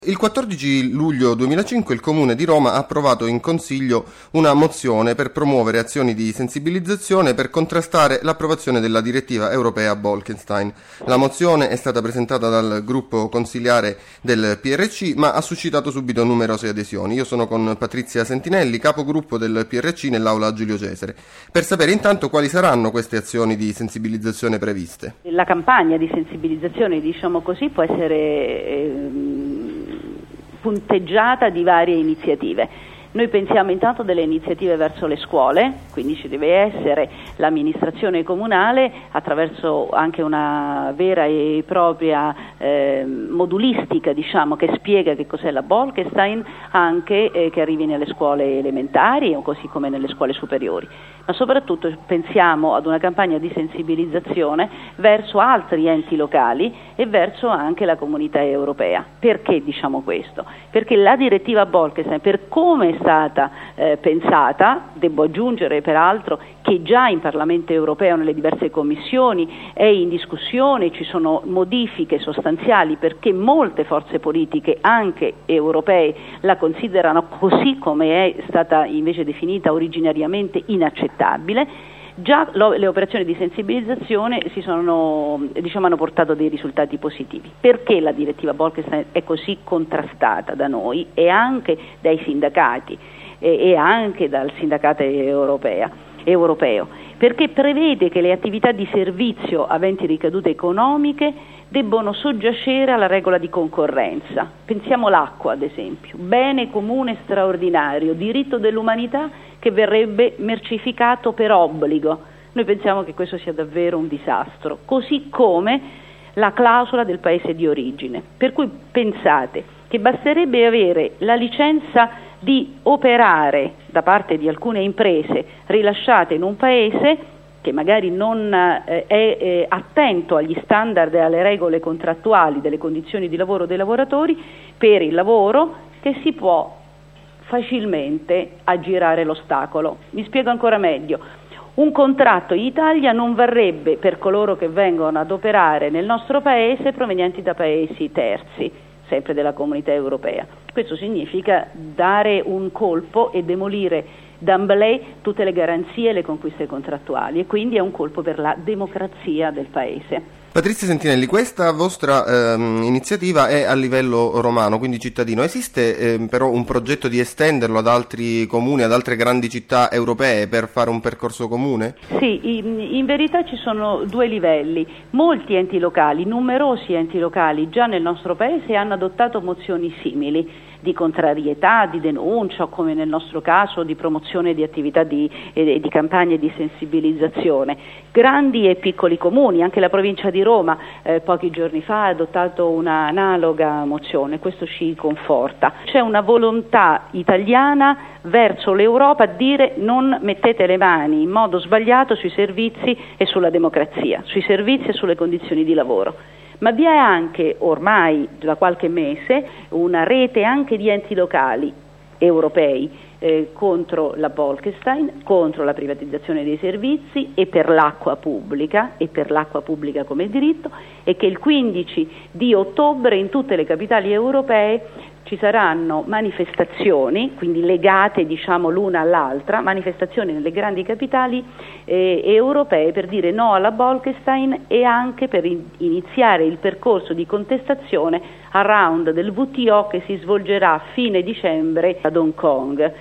Il 14 luglio 2005 il Comune di Roma ha approvato in Consiglio una mozione per promuovere azioni di sensibilizzazione per contrastare l'approvazione della direttiva europea Bolkestein. La mozione è stata presentata dal gruppo consiliare del PRC ma ha suscitato subito numerose adesioni. Io sono con Patrizia Sentinelli, capogruppo del PRC nell'aula Giulio Cesare, per sapere intanto quali saranno queste azioni di sensibilizzazione previste. La campagna di sensibilizzazione, diciamo così, può essere punteggiata di varie iniziative. Noi pensiamo intanto delle iniziative verso le scuole, quindi ci deve essere l'amministrazione comunale attraverso anche una vera e propria modulistica, diciamo, che spiega che cos'è la Bolkestein, anche che arrivi nelle scuole elementari o così come nelle scuole superiori. Ma soprattutto pensiamo ad una campagna di sensibilizzazione verso altri enti locali e verso anche la comunità europea. Perché diciamo questo? Perché la direttiva Bolkestein, per come è stata pensata, devo aggiungere peraltro che già in Parlamento europeo nelle diverse commissioni è in discussione, ci sono modifiche sostanziali perché molte forze politiche anche europee la considerano così come è stata invece definita originariamente inaccettabile. Già le operazioni di sensibilizzazione hanno portato dei risultati positivi. Perché la direttiva Bolkestein è così contrastata da noi e anche dai sindacati e anche dal sindacato europeo? Perché prevede che le attività di servizio aventi ricadute economiche debbono soggiacere alla regola di concorrenza. Pensiamo all'acqua, ad esempio, bene comune straordinario, diritto dell'umanità che verrebbe mercificato per obbligo. Noi pensiamo che questo sia davvero un disastro, così come la clausola del paese di origine. Per cui pensate che basterebbe avere la licenza di operare da parte di alcune imprese rilasciate in un paese che magari non è attento agli standard e alle regole contrattuali delle condizioni di lavoro dei lavoratori, per il lavoro che si può facilmente aggirare l'ostacolo. Mi spiego ancora meglio. Un contratto in Italia non varrebbe per coloro che vengono ad operare nel nostro paese provenienti da paesi terzi, sempre della comunità europea. Questo significa dare un colpo e demolire d'emblée tutte le garanzie e le conquiste contrattuali, e quindi è un colpo per la democrazia del paese. Patrizia Sentinelli, questa vostra iniziativa è a livello romano, quindi cittadino. Esiste però un progetto di estenderlo ad altri comuni, ad altre grandi città europee per fare un percorso comune? Sì, in verità ci sono due livelli. Molti enti locali, numerosi enti locali già nel nostro paese hanno adottato mozioni simili di contrarietà, di denuncia, come nel nostro caso di promozione di attività di campagne di sensibilizzazione. Grandi e piccoli comuni, anche la provincia di Roma pochi giorni fa ha adottato una analoga mozione, questo ci conforta. C'è una volontà italiana verso l'Europa a dire non mettete le mani in modo sbagliato sui servizi e sulla democrazia, sui servizi e sulle condizioni di lavoro. Ma vi è anche ormai da qualche mese una rete anche di enti locali europei contro la Bolkestein, contro la privatizzazione dei servizi e per l'acqua pubblica come diritto, e che il 15 di ottobre in tutte le capitali europee ci saranno manifestazioni, quindi legate l'una all'altra, manifestazioni nelle grandi capitali europee per dire no alla Bolkestein e anche per iniziare il percorso di contestazione al round del WTO che si svolgerà a fine dicembre ad Hong Kong.